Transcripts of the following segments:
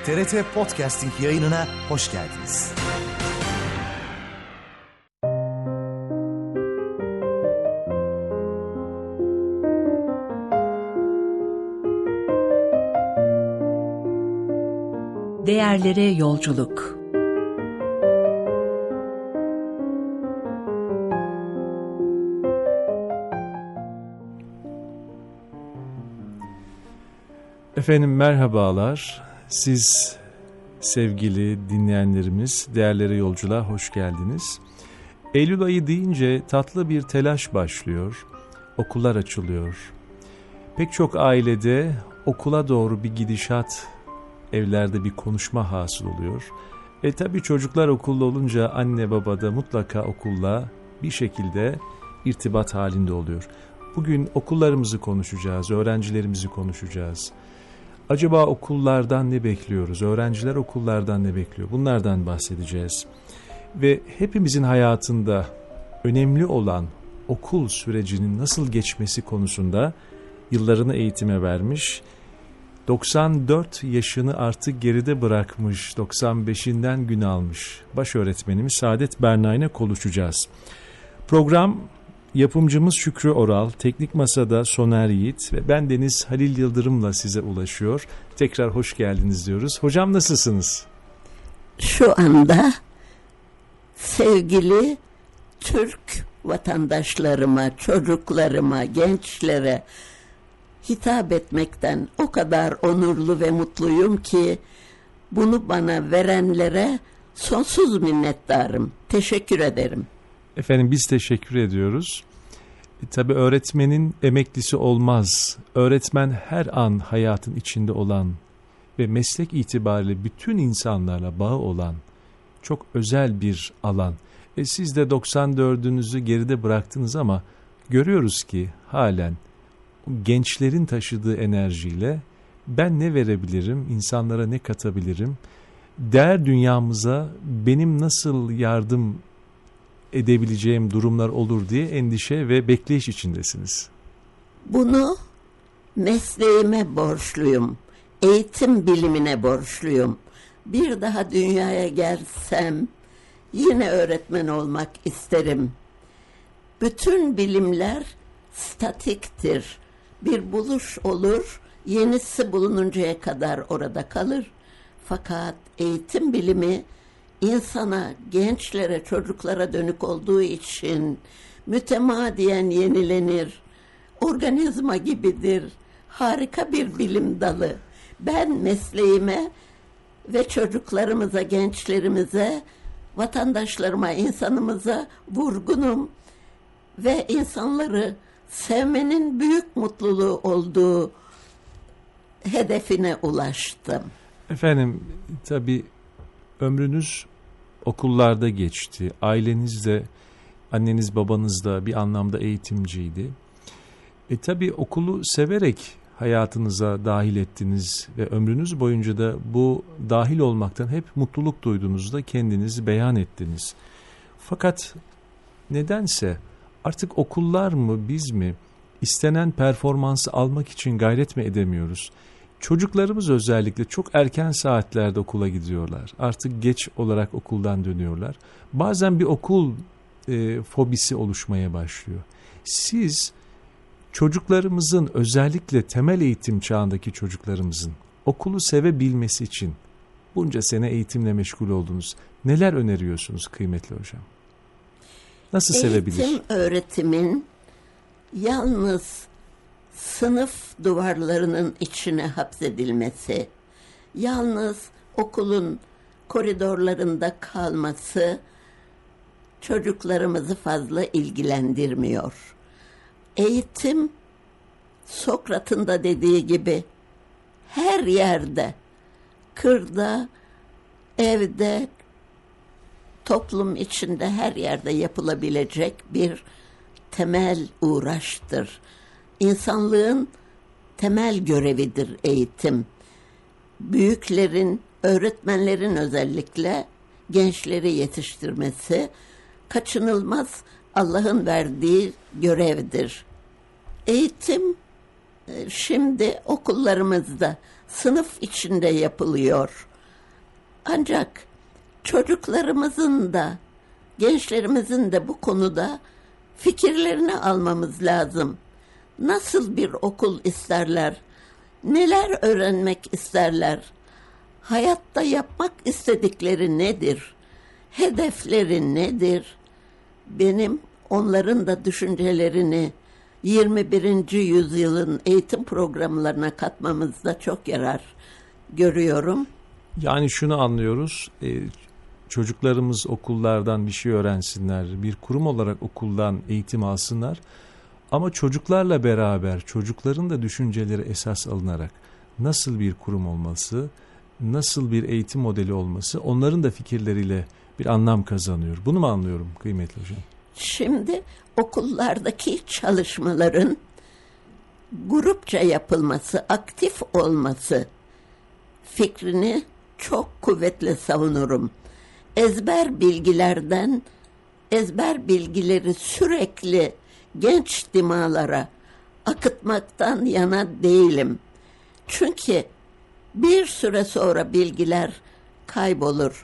TRT Podcasting yayınına hoş geldiniz. Değerlere yolculuk. Efendim merhabalar. Siz sevgili dinleyenlerimiz, değerlere yolculuğa hoş geldiniz. Eylül ayı deyince tatlı bir telaş başlıyor. Okullar açılıyor. Pek çok ailede okula doğru bir gidişat, evlerde bir konuşma hasıl oluyor. Tabii çocuklar okulda olunca anne baba da mutlaka okulla bir şekilde irtibat halinde oluyor. Bugün okullarımızı konuşacağız, öğrencilerimizi konuşacağız. Acaba okullardan ne bekliyoruz? Öğrenciler okullardan ne bekliyor? Bunlardan bahsedeceğiz. Ve hepimizin hayatında önemli olan okul sürecinin nasıl geçmesi konusunda yıllarını eğitime vermiş, 94 yaşını artık geride bırakmış, 95'inden gün almış baş öğretmenimiz Saadet Berna ile konuşacağız. Program yapımcımız Şükrü Oral, teknik masada Soner Yiğit ve ben Deniz Halil Yıldırım'la size ulaşıyor. Tekrar hoş geldiniz diyoruz. Hocam nasılsınız? Şu anda sevgili Türk vatandaşlarıma, çocuklarıma, gençlere hitap etmekten o kadar onurlu ve mutluyum ki bunu bana verenlere sonsuz minnettarım. Teşekkür ederim. Efendim biz teşekkür ediyoruz. Tabii öğretmenin emeklisi olmaz. Öğretmen her an hayatın içinde olan ve meslek itibariyle bütün insanlarla bağı olan çok özel bir alan. Siz de 94'ünüzü geride bıraktınız ama görüyoruz ki halen gençlerin taşıdığı enerjiyle ben ne verebilirim, insanlara ne katabilirim, değer dünyamıza benim nasıl yardım edebileceğim durumlar olur diye endişe ve bekleyiş içindesiniz. Bunu mesleğime borçluyum, eğitim bilimine borçluyum. Bir daha dünyaya gelsem yine öğretmen olmak isterim. Bütün bilimler statiktir. Bir buluş olur, yenisi bulununcaya kadar orada kalır. Fakat eğitim bilimi insana, gençlere, çocuklara dönük olduğu için mütemadiyen yenilenir. Organizma gibidir. Harika bir bilim dalı. Ben mesleğime ve çocuklarımıza, gençlerimize, vatandaşlarıma, insanımıza vurgunum ve insanları sevmenin büyük mutluluğu olduğu hedefine ulaştım. Efendim tabii ömrünüz okullarda geçti. Aileniz de, anneniz babanız da bir anlamda eğitimciydi. Tabii okulu severek hayatınıza dahil ettiniz ve ömrünüz boyunca da bu dahil olmaktan hep mutluluk duyduğunuzda kendinizi beyan ettiniz. Fakat nedense artık okullar mı biz mi istenen performansı almak için gayret mi edemiyoruz? Çocuklarımız özellikle çok erken saatlerde okula gidiyorlar. Artık geç olarak okuldan dönüyorlar. Bazen bir okul fobisi oluşmaya başlıyor. Siz çocuklarımızın, özellikle temel eğitim çağındaki çocuklarımızın okulu sevebilmesi için bunca sene eğitimle meşgul oldunuz. Neler öneriyorsunuz kıymetli hocam? Nasıl sevebilir? Eğitim öğretimin yalnız sınıf duvarlarının içine hapsedilmesi, yalnız okulun koridorlarında kalması çocuklarımızı fazla ilgilendirmiyor. Eğitim, Sokrat'ın da dediği gibi her yerde, kırda, evde, toplum içinde her yerde yapılabilecek bir temel uğraştır. İnsanlığın temel görevidir eğitim. Büyüklerin, öğretmenlerin özellikle gençleri yetiştirmesi kaçınılmaz Allah'ın verdiği görevdir. Eğitim şimdi okullarımızda sınıf içinde yapılıyor. Ancak çocuklarımızın da, gençlerimizin de bu konuda fikirlerini almamız lazım. Nasıl bir okul isterler? Neler öğrenmek isterler? Hayatta yapmak istedikleri nedir? Hedefleri nedir? Benim onların da düşüncelerini 21. yüzyılın eğitim programlarına katmamızda çok yarar görüyorum. Yani şunu anlıyoruz, çocuklarımız okullardan bir şey öğrensinler, bir kurum olarak okuldan eğitim alsınlar. Ama çocuklarla beraber çocukların da düşünceleri esas alınarak nasıl bir kurum olması, nasıl bir eğitim modeli olması onların da fikirleriyle bir anlam kazanıyor. Bunu mu anlıyorum kıymetli hocam? Şimdi okullardaki çalışmaların grupça yapılması, aktif olması fikrini çok kuvvetle savunurum. Ezber bilgileri sürekli genç dimağlara akıtmaktan yana değilim. Çünkü bir süre sonra bilgiler kaybolur.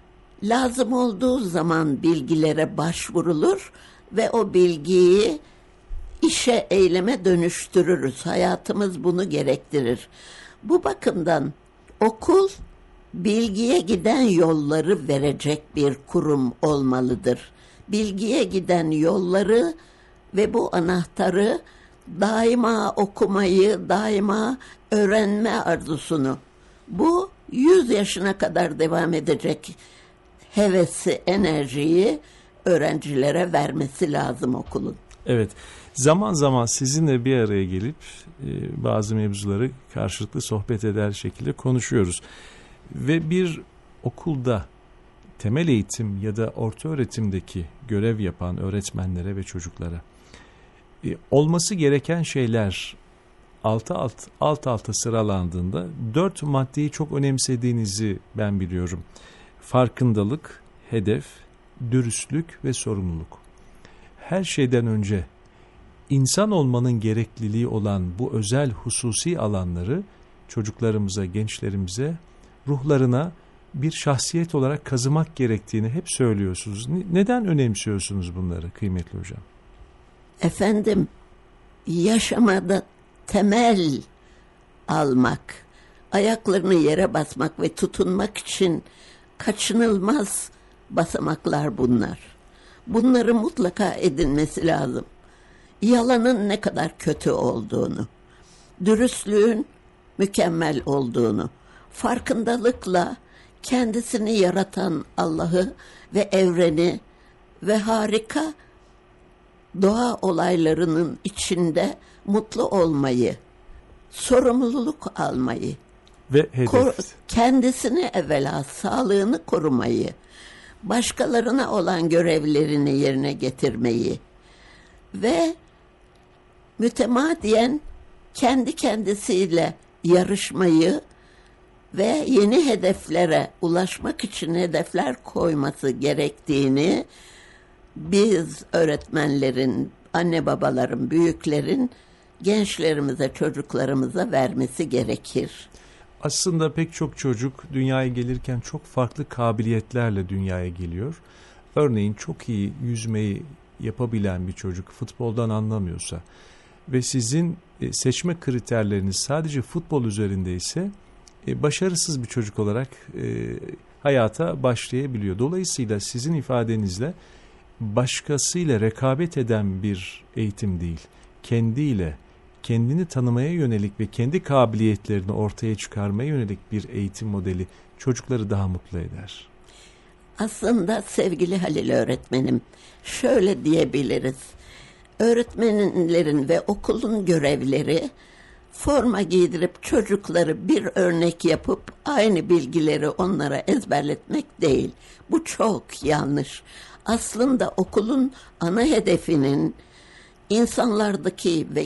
Lazım olduğu zaman bilgilere başvurulur ve o bilgiyi işe, eyleme dönüştürürüz. Hayatımız bunu gerektirir. Bu bakımdan okul bilgiye giden yolları verecek bir kurum olmalıdır. Bilgiye giden yolları ve bu anahtarı daima okumayı, daima öğrenme arzusunu, bu 100 yaşına kadar devam edecek hevesi, enerjiyi öğrencilere vermesi lazım okulun. Evet, zaman zaman sizinle bir araya gelip bazı mevzuları karşılıklı sohbet eder şekilde konuşuyoruz. Ve bir okulda temel eğitim ya da orta öğretimdeki görev yapan öğretmenlere ve çocuklara olması gereken şeyler alt alta sıralandığında 4 maddeyi çok önemsediğinizi ben biliyorum. Farkındalık, hedef, dürüstlük ve sorumluluk. Her şeyden önce insan olmanın gerekliliği olan bu özel hususi alanları çocuklarımıza, gençlerimize, ruhlarına bir şahsiyet olarak kazımak gerektiğini hep söylüyorsunuz. Neden önemsiyorsunuz bunları kıymetli hocam? Efendim, yaşamada temel almak, ayaklarını yere basmak ve tutunmak için kaçınılmaz basamaklar bunlar. Bunları mutlaka edinmesi lazım. Yalanın ne kadar kötü olduğunu, dürüstlüğün mükemmel olduğunu, farkındalıkla kendisini yaratan Allah'ı ve evreni ve harika doğa olaylarının içinde mutlu olmayı, sorumluluk almayı, ve hedef. Kendisini evvela sağlığını korumayı, başkalarına olan görevlerini yerine getirmeyi ve mütemadiyen kendi kendisiyle yarışmayı ve yeni hedeflere ulaşmak için hedefler koyması gerektiğini biz öğretmenlerin, anne babaların, büyüklerin gençlerimize, çocuklarımıza vermesi gerekir. Aslında pek çok çocuk dünyaya gelirken çok farklı kabiliyetlerle dünyaya geliyor. Örneğin çok iyi yüzmeyi yapabilen bir çocuk futboldan anlamıyorsa ve sizin seçme kriterleriniz sadece futbol üzerindeyse başarısız bir çocuk olarak hayata başlayabiliyor. Dolayısıyla sizin ifadenizle başkasıyla rekabet eden bir eğitim değil, kendiyle, kendini tanımaya yönelik ve kendi kabiliyetlerini ortaya çıkarmaya yönelik bir eğitim modeli çocukları daha mutlu eder. Aslında sevgili Halil öğretmenim, şöyle diyebiliriz. Öğretmenlerin ve okulun görevleri forma giydirip çocukları bir örnek yapıp aynı bilgileri onlara ezberletmek değil. Bu çok yanlış. Aslında okulun ana hedefinin insanlardaki ve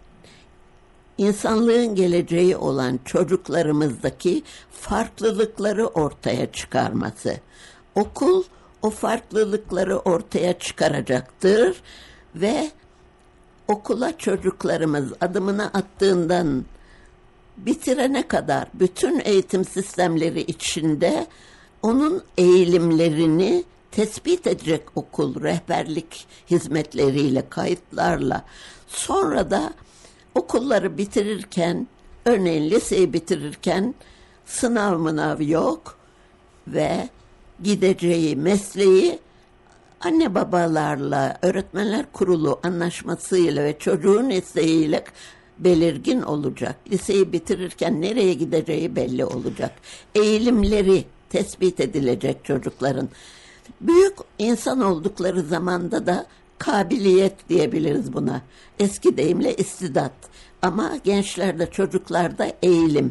insanlığın geleceği olan çocuklarımızdaki farklılıkları ortaya çıkarması. Okul o farklılıkları ortaya çıkaracaktır ve okula çocuklarımız adımını attığından bitirene kadar bütün eğitim sistemleri içinde onun eğilimlerini tespit edecek okul, rehberlik hizmetleriyle, kayıtlarla. Sonra da okulları bitirirken, örneğin liseyi bitirirken sınav yok ve gideceği mesleği anne babalarla, öğretmenler kurulu anlaşmasıyla ve çocuğun isteğiyle belirgin olacak. Liseyi bitirirken nereye gideceği belli olacak. Eğilimleri tespit edilecek çocukların. Büyük insan oldukları zamanda da kabiliyet diyebiliriz buna. Eski deyimle istidat. Ama gençlerde, çocuklarda eğilim.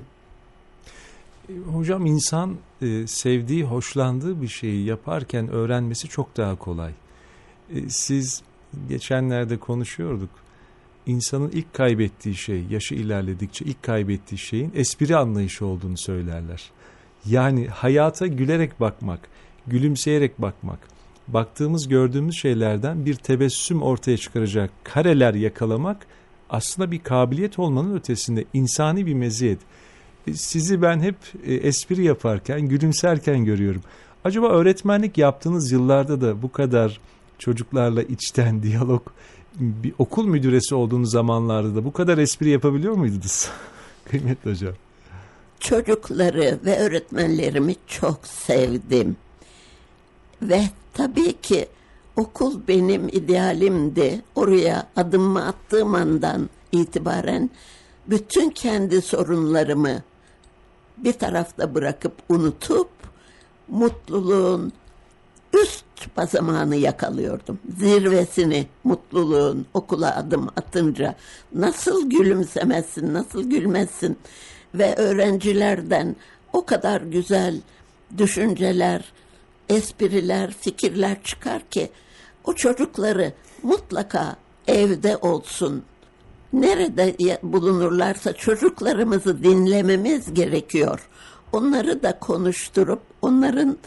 Hocam, insan sevdiği, hoşlandığı bir şeyi yaparken öğrenmesi çok daha kolay. Siz geçenlerde konuşuyorduk. İnsanın ilk kaybettiği şey, yaşı ilerledikçe ilk kaybettiği şeyin espri anlayışı olduğunu söylerler. Yani hayata gülerek bakmak, gülümseyerek bakmak, baktığımız, gördüğümüz şeylerden bir tebessüm ortaya çıkaracak kareler yakalamak aslında bir kabiliyet olmanın ötesinde insani bir meziyet. Sizi ben hep espri yaparken, gülümserken görüyorum. Acaba öğretmenlik yaptığınız yıllarda da bu kadar çocuklarla içten diyalog, bir okul müdüresi olduğunuz zamanlarda da bu kadar espri yapabiliyor muydunuz? Kıymetli hocam. Çocukları ve öğretmenlerimi çok sevdim. Ve tabii ki okul benim idealimdi. Oraya adımımı attığım andan itibaren bütün kendi sorunlarımı bir tarafta bırakıp unutup mutluluğun üst basamağını yakalıyordum. Zirvesini, mutluluğun okula adım atınca nasıl gülümsemezsin, nasıl gülmezsin ve öğrencilerden o kadar güzel düşünceler, espriler, fikirler çıkar ki o çocukları mutlaka evde olsun, nerede bulunurlarsa çocuklarımızı dinlememiz gerekiyor. Onları da konuşturup onların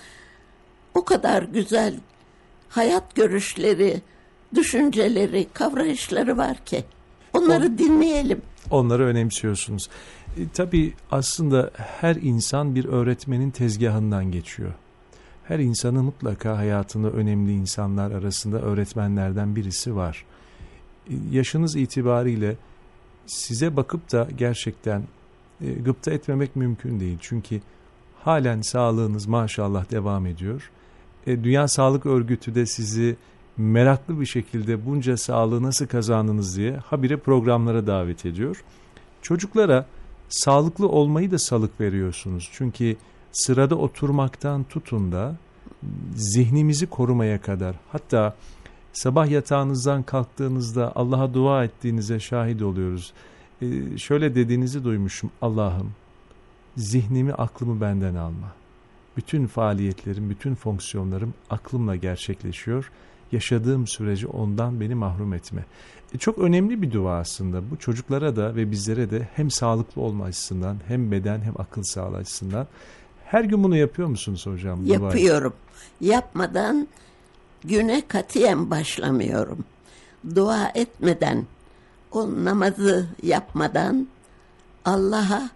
o kadar güzel hayat görüşleri, düşünceleri, kavrayışları var ki onları dinleyelim. Onları önemsiyorsunuz. Tabii aslında her insan bir öğretmenin tezgahından geçiyor. Her insanın mutlaka hayatında önemli insanlar arasında öğretmenlerden birisi var. Yaşınız itibariyle size bakıp da gerçekten gıpta etmemek mümkün değil. Çünkü halen sağlığınız maşallah devam ediyor. Dünya Sağlık Örgütü de sizi meraklı bir şekilde bunca sağlığı nasıl kazandınız diye habire programlara davet ediyor. Çocuklara sağlıklı olmayı da salık veriyorsunuz. Çünkü sırada oturmaktan tutun da zihnimizi korumaya kadar, hatta sabah yatağınızdan kalktığınızda Allah'a dua ettiğinize şahit oluyoruz. Şöyle dediğinizi duymuşum: Allah'ım, zihnimi, aklımı benden alma. Bütün faaliyetlerim, bütün fonksiyonlarım aklımla gerçekleşiyor. Yaşadığım sürece ondan beni mahrum etme. Çok önemli bir dua aslında. Bu çocuklara da ve bizlere de hem sağlıklı olma açısından, hem beden hem akıl sağlığı açısından. Her gün bunu yapıyor musunuz hocam? Yapıyorum. Yapmadan güne katiyen başlamıyorum. Dua etmeden, o namazı yapmadan Allah'a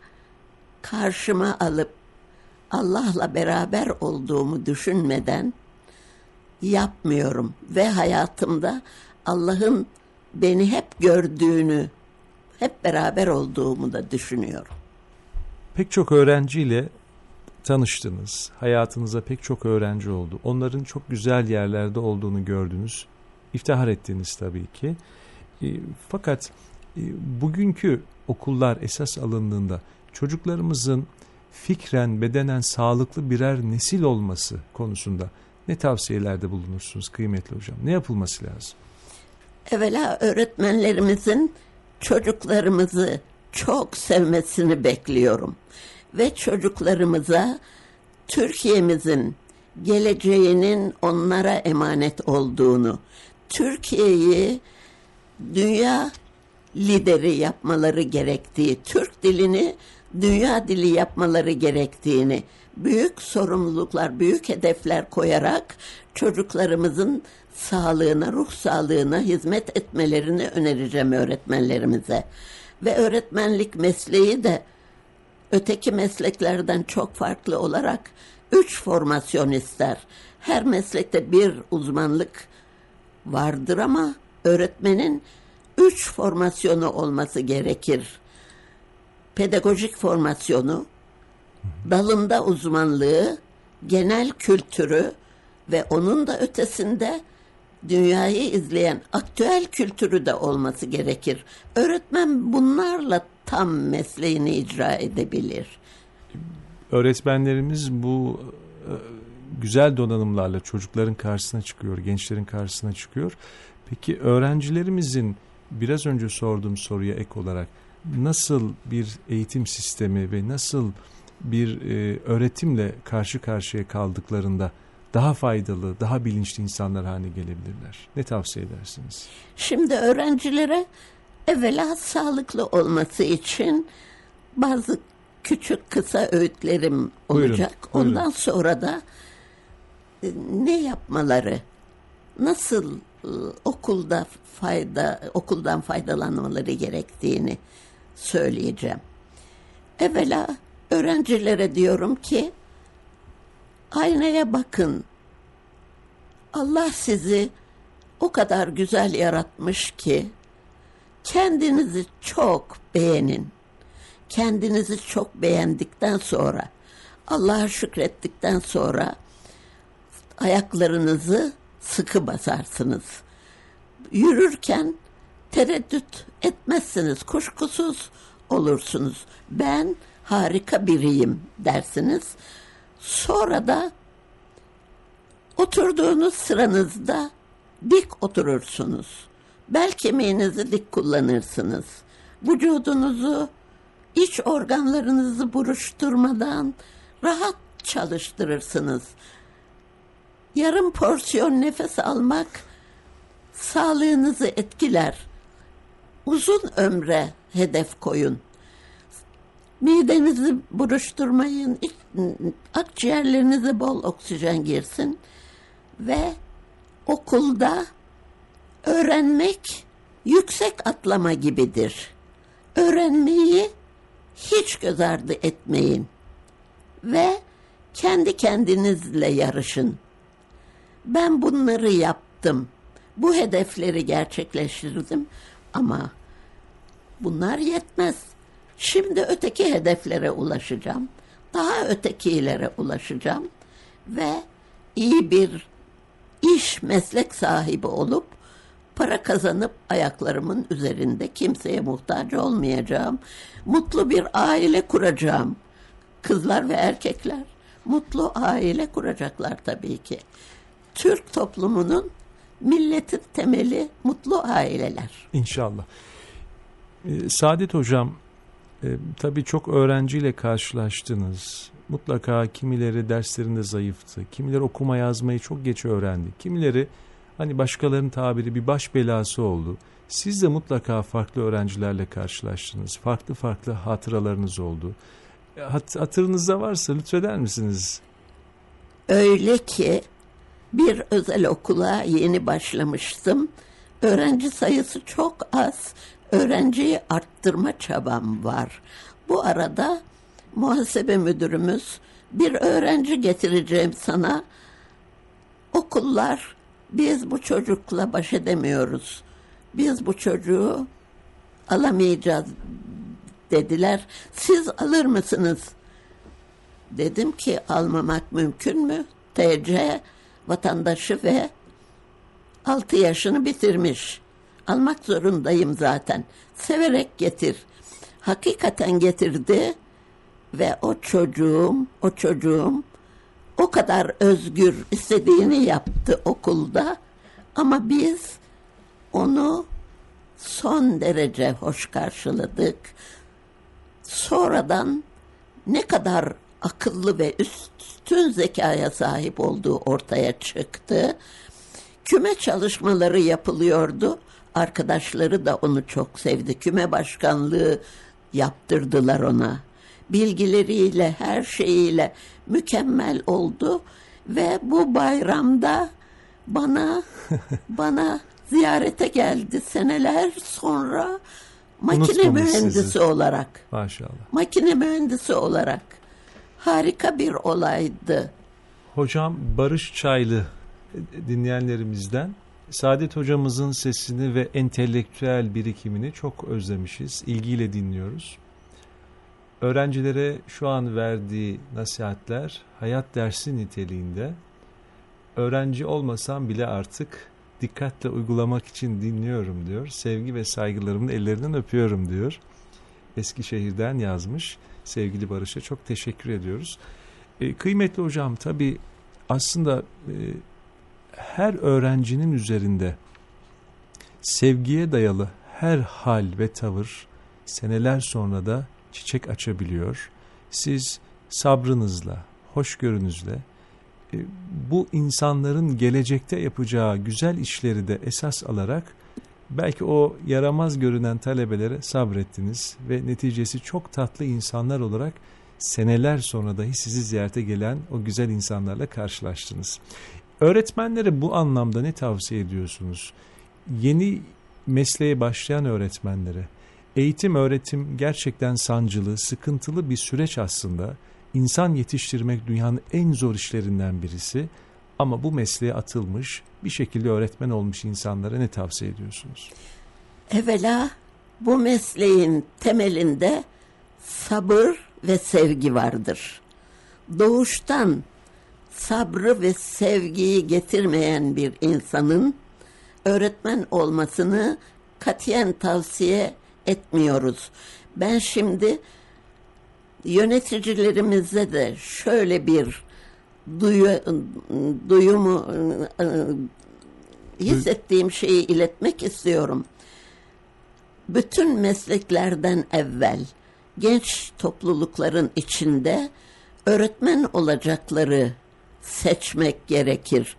karşıma alıp Allah'la beraber olduğumu düşünmeden yapmıyorum. Ve hayatımda Allah'ın beni hep gördüğünü, hep beraber olduğumu da düşünüyorum. Pek çok öğrenciyle tanıştınız. Hayatınıza pek çok öğrenci oldu. Onların çok güzel yerlerde olduğunu gördünüz. İftihar ettiniz tabii ki. Fakat bugünkü okullar esas alındığında çocuklarımızın fikren, bedenen sağlıklı birer nesil olması konusunda ne tavsiyelerde bulunursunuz kıymetli hocam? Ne yapılması lazım? Evvela öğretmenlerimizin çocuklarımızı çok sevmesini bekliyorum. Ve çocuklarımıza Türkiye'mizin geleceğinin onlara emanet olduğunu, Türkiye'yi dünya lideri yapmaları gerektiği, Türk dilini dünya dili yapmaları gerektiğini, büyük sorumluluklar, büyük hedefler koyarak çocuklarımızın sağlığına, ruh sağlığına hizmet etmelerini önereceğim öğretmenlerimize. Ve öğretmenlik mesleği de öteki mesleklerden çok farklı olarak 3 formasyon ister. Her meslekte bir uzmanlık vardır ama öğretmenin 3 formasyonu olması gerekir. Pedagojik formasyonu, dalında uzmanlığı, genel kültürü ve onun da ötesinde dünyayı izleyen aktüel kültürü de olması gerekir. Öğretmen bunlarla tam mesleğini icra edebilir. Öğretmenlerimiz bu güzel donanımlarla çocukların karşısına çıkıyor, gençlerin karşısına çıkıyor. Peki öğrencilerimizin biraz önce sorduğum soruya ek olarak nasıl bir eğitim sistemi ve nasıl bir öğretimle karşı karşıya kaldıklarında daha faydalı, daha bilinçli insanlar haline gelebilirler? Ne tavsiye edersiniz? Şimdi öğrencilere evvela sağlıklı olması için bazı küçük kısa öğütlerim olacak. Buyurun. Ondan sonra da ne yapmaları, nasıl okuldan faydalanmaları gerektiğini söyleyeceğim. Evvela öğrencilere diyorum ki aynaya bakın. Allah sizi o kadar güzel yaratmış ki kendinizi çok beğenin. Kendinizi çok beğendikten sonra, Allah'a şükrettikten sonra ayaklarınızı sıkı basarsınız. Yürürken tereddüt etmezsiniz, kuşkusuz olursunuz. Ben harika biriyim dersiniz. Sonra da oturduğunuz sıranızda dik oturursunuz. Bel kemiğinizi dik kullanırsınız. Vücudunuzu, iç organlarınızı buruşturmadan rahat çalıştırırsınız. Yarım porsiyon nefes almak sağlığınızı etkiler. Uzun ömre hedef koyun. Midenizi buruşturmayın, akciğerlerinize bol oksijen girsin ve okulda öğrenmek yüksek atlama gibidir. Öğrenmeyi hiç göz ardı etmeyin ve kendi kendinizle yarışın. Ben bunları yaptım, bu hedefleri gerçekleştirdim ama bunlar yetmez. Şimdi öteki hedeflere ulaşacağım, daha ötekilere ulaşacağım ve iyi bir iş, meslek sahibi olup para kazanıp ayaklarımın üzerinde kimseye muhtaç olmayacağım. Mutlu bir aile kuracağım. Kızlar ve erkekler mutlu aile kuracaklar tabii ki. Türk toplumunun, milletin temeli mutlu aileler. İnşallah. Saadet Hocam, tabii çok öğrenciyle karşılaştınız. Mutlaka kimileri derslerinde zayıftı. Kimileri okuma yazmayı çok geç öğrendi. Kimileri hani başkalarının tabiri bir baş belası oldu. Siz de mutlaka farklı öğrencilerle karşılaştınız. Farklı farklı hatıralarınız oldu. Hatırınızda varsa lütfeder misiniz? Öyle ki bir özel okula yeni başlamıştım. Öğrenci sayısı çok az. Öğrenciyi arttırma çabam var. Bu arada muhasebe müdürümüz bir öğrenci getireceğim sana. Okullar biz bu çocukla baş edemiyoruz. Biz bu çocuğu alamayacağız dediler. Siz alır mısınız? Dedim ki almamak mümkün mü? TC vatandaşı ve 6 yaşını bitirmiş. Almak zorundayım zaten. Severek getir. Hakikaten getirdi ve o çocuğum o kadar özgür, istediğini yaptı okulda ama biz onu son derece hoş karşıladık. Sonradan ne kadar akıllı ve üstün zekaya sahip olduğu ortaya çıktı. Küme çalışmaları yapılıyordu. Arkadaşları da onu çok sevdi. Küme başkanlığı yaptırdılar ona. Bilgileriyle, her şeyiyle mükemmel oldu ve bu bayramda bana ziyarete geldi seneler sonra makine mühendisi olarak. Maşallah. Makine mühendisi olarak. Harika bir olaydı. Hocam Barış Çaylı dinleyenlerimizden Saadet hocamızın sesini ve entelektüel birikimini çok özlemişiz. İlgiyle dinliyoruz. Öğrencilere şu an verdiği nasihatler hayat dersi niteliğinde. Öğrenci olmasam bile artık dikkatle uygulamak için dinliyorum diyor. Sevgi ve saygılarımın ellerinden öpüyorum diyor. Eskişehir'den yazmış. Sevgili Barış'a çok teşekkür ediyoruz. Kıymetli hocam, tabii aslında her öğrencinin üzerinde sevgiye dayalı her hal ve tavır seneler sonra da çiçek açabiliyor. Siz sabrınızla, hoşgörünüzle bu insanların gelecekte yapacağı güzel işleri de esas alarak belki o yaramaz görünen talebelere sabrettiniz ve neticesi çok tatlı insanlar olarak seneler sonra dahi sizi ziyarete gelen o güzel insanlarla karşılaştınız. Öğretmenlere bu anlamda ne tavsiye ediyorsunuz? Yeni mesleğe başlayan öğretmenlere, eğitim öğretim gerçekten sancılı, sıkıntılı bir süreç aslında. İnsan yetiştirmek dünyanın en zor işlerinden birisi. Ama bu mesleğe atılmış, bir şekilde öğretmen olmuş insanlara ne tavsiye ediyorsunuz? Evvela bu mesleğin temelinde sabır ve sevgi vardır. Doğuştan sabrı ve sevgiyi getirmeyen bir insanın öğretmen olmasını katiyen tavsiye etmiyoruz. Ben şimdi yöneticilerimize de şöyle bir duyumu hissettiğim şeyi iletmek istiyorum. Bütün mesleklerden evvel genç toplulukların içinde öğretmen olacakları seçmek gerekir.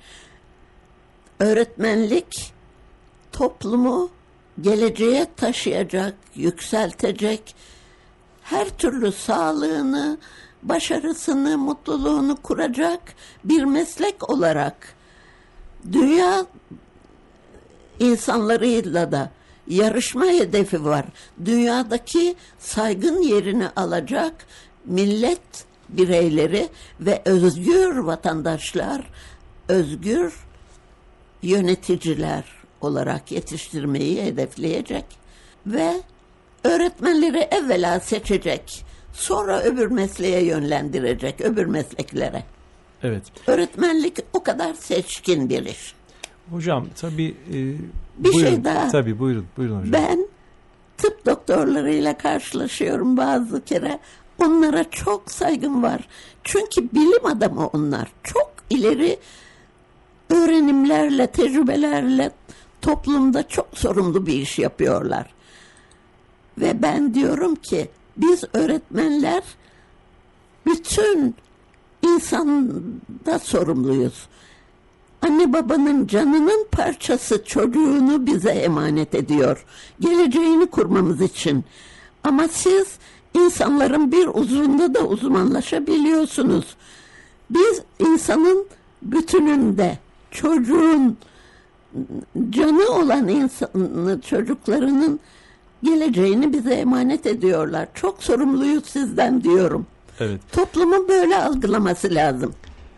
Öğretmenlik toplumu geleceğe taşıyacak, yükseltecek, her türlü sağlığını, başarısını, mutluluğunu kuracak bir meslek olarak dünya insanlarıyla da yarışma hedefi var. Dünyadaki saygın yerini alacak millet bireyleri ve özgür vatandaşlar, özgür yöneticiler olarak yetiştirmeyi hedefleyecek ve öğretmenleri evvela seçecek, sonra öbür mesleğe yönlendirecek, öbür mesleklere. Evet. Öğretmenlik o kadar seçkin bir iş. Hocam tabii bir buyurun, şey daha. Tabii buyurun hocam. Ben tıp doktorlarıyla karşılaşıyorum bazı kere. Onlara çok saygım var. Çünkü bilim adamı onlar. Çok ileri öğrenimlerle, tecrübelerle toplumda çok sorumlu bir iş yapıyorlar. Ve ben diyorum ki biz öğretmenler bütün insanda sorumluyuz. Anne babanın canının parçası çocuğunu bize emanet ediyor. Geleceğini kurmamız için. Ama siz insanların bir uzvunda da uzmanlaşabiliyorsunuz. Biz insanın bütününde, çocuğun canı olan insanın, çocuklarının geleceğini bize emanet ediyorlar. Çok sorumluyuz sizden diyorum. Evet. Toplumun böyle algılaması lazım.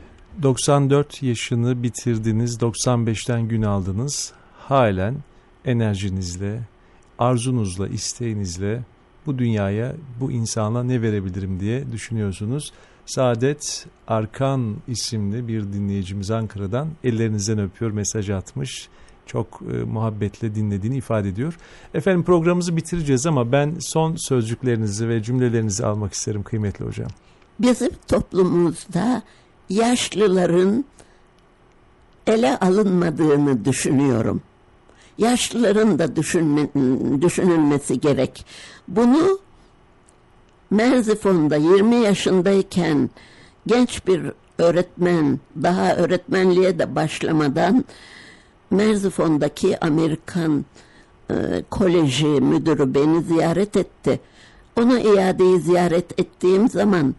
94 yaşını bitirdiniz, 95'ten gün aldınız. Halen enerjinizle, arzunuzla, isteğinizle bu dünyaya, bu insana ne verebilirim diye düşünüyorsunuz. Saadet Arkan isimli bir dinleyicimiz Ankara'dan ellerinizden öpüyor, mesaj atmış. Çok muhabbetle dinlediğini ifade ediyor. Efendim programımızı bitireceğiz ama ben son sözcüklerinizi ve cümlelerinizi almak isterim kıymetli hocam. Bizim toplumumuzda yaşlıların ele alınmadığını düşünüyorum. Yaşlıların da düşünülmesi gerek. Bunu Merzifon'da 20 yaşındayken genç bir öğretmen, daha öğretmenliğe de başlamadan Merzifon'daki Amerikan koleji müdürü beni ziyaret etti. Ona iadeyi ziyaret ettiğim zaman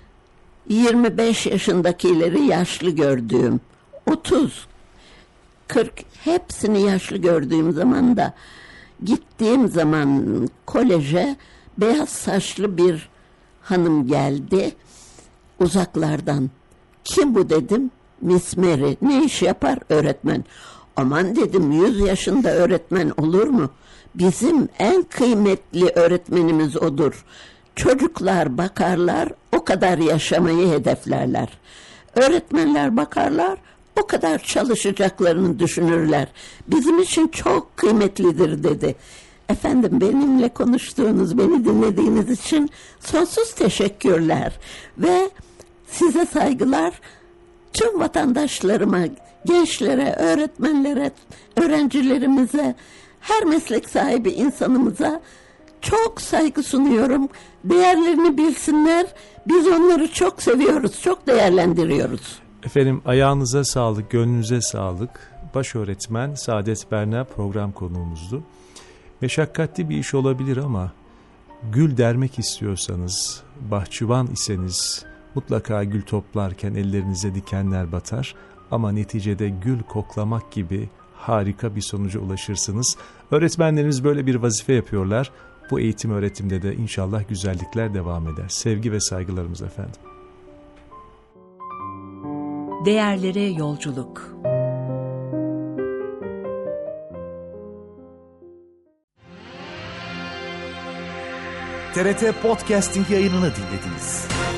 25 yaşındakileri yaşlı gördüğüm, 30, 40 hepsini yaşlı gördüğüm zaman da gittiğim zaman koleje beyaz saçlı bir hanım geldi uzaklardan. Kim bu dedim. Miss Mary. Ne iş yapar? Öğretmen. Aman dedim, 100 yaşında öğretmen olur mu? Bizim en kıymetli öğretmenimiz odur. Çocuklar bakarlar, o kadar yaşamayı hedeflerler. Öğretmenler bakarlar, o kadar çalışacaklarını düşünürler. Bizim için çok kıymetlidir dedi. Efendim, benimle konuştuğunuz, beni dinlediğiniz için sonsuz teşekkürler. Ve size saygılar, tüm vatandaşlarıma, gençlere, öğretmenlere, öğrencilerimize, her meslek sahibi insanımıza çok saygı sunuyorum. Değerlerini bilsinler. Biz onları çok seviyoruz, çok değerlendiriyoruz. Efendim, ayağınıza sağlık, gönlünüze sağlık. Baş öğretmen Saadet Berna program konuğumuzdu. Meşakkatli bir iş olabilir ama gül dermek istiyorsanız, bahçıvan iseniz mutlaka gül toplarken ellerinize dikenler batar. Ama neticede gül koklamak gibi harika bir sonuca ulaşırsınız. Öğretmenlerimiz böyle bir vazife yapıyorlar. Bu eğitim öğretimde de inşallah güzellikler devam eder. Sevgi ve saygılarımız efendim. Değerlere yolculuk. TRT Podcasting yayınını dinlediniz.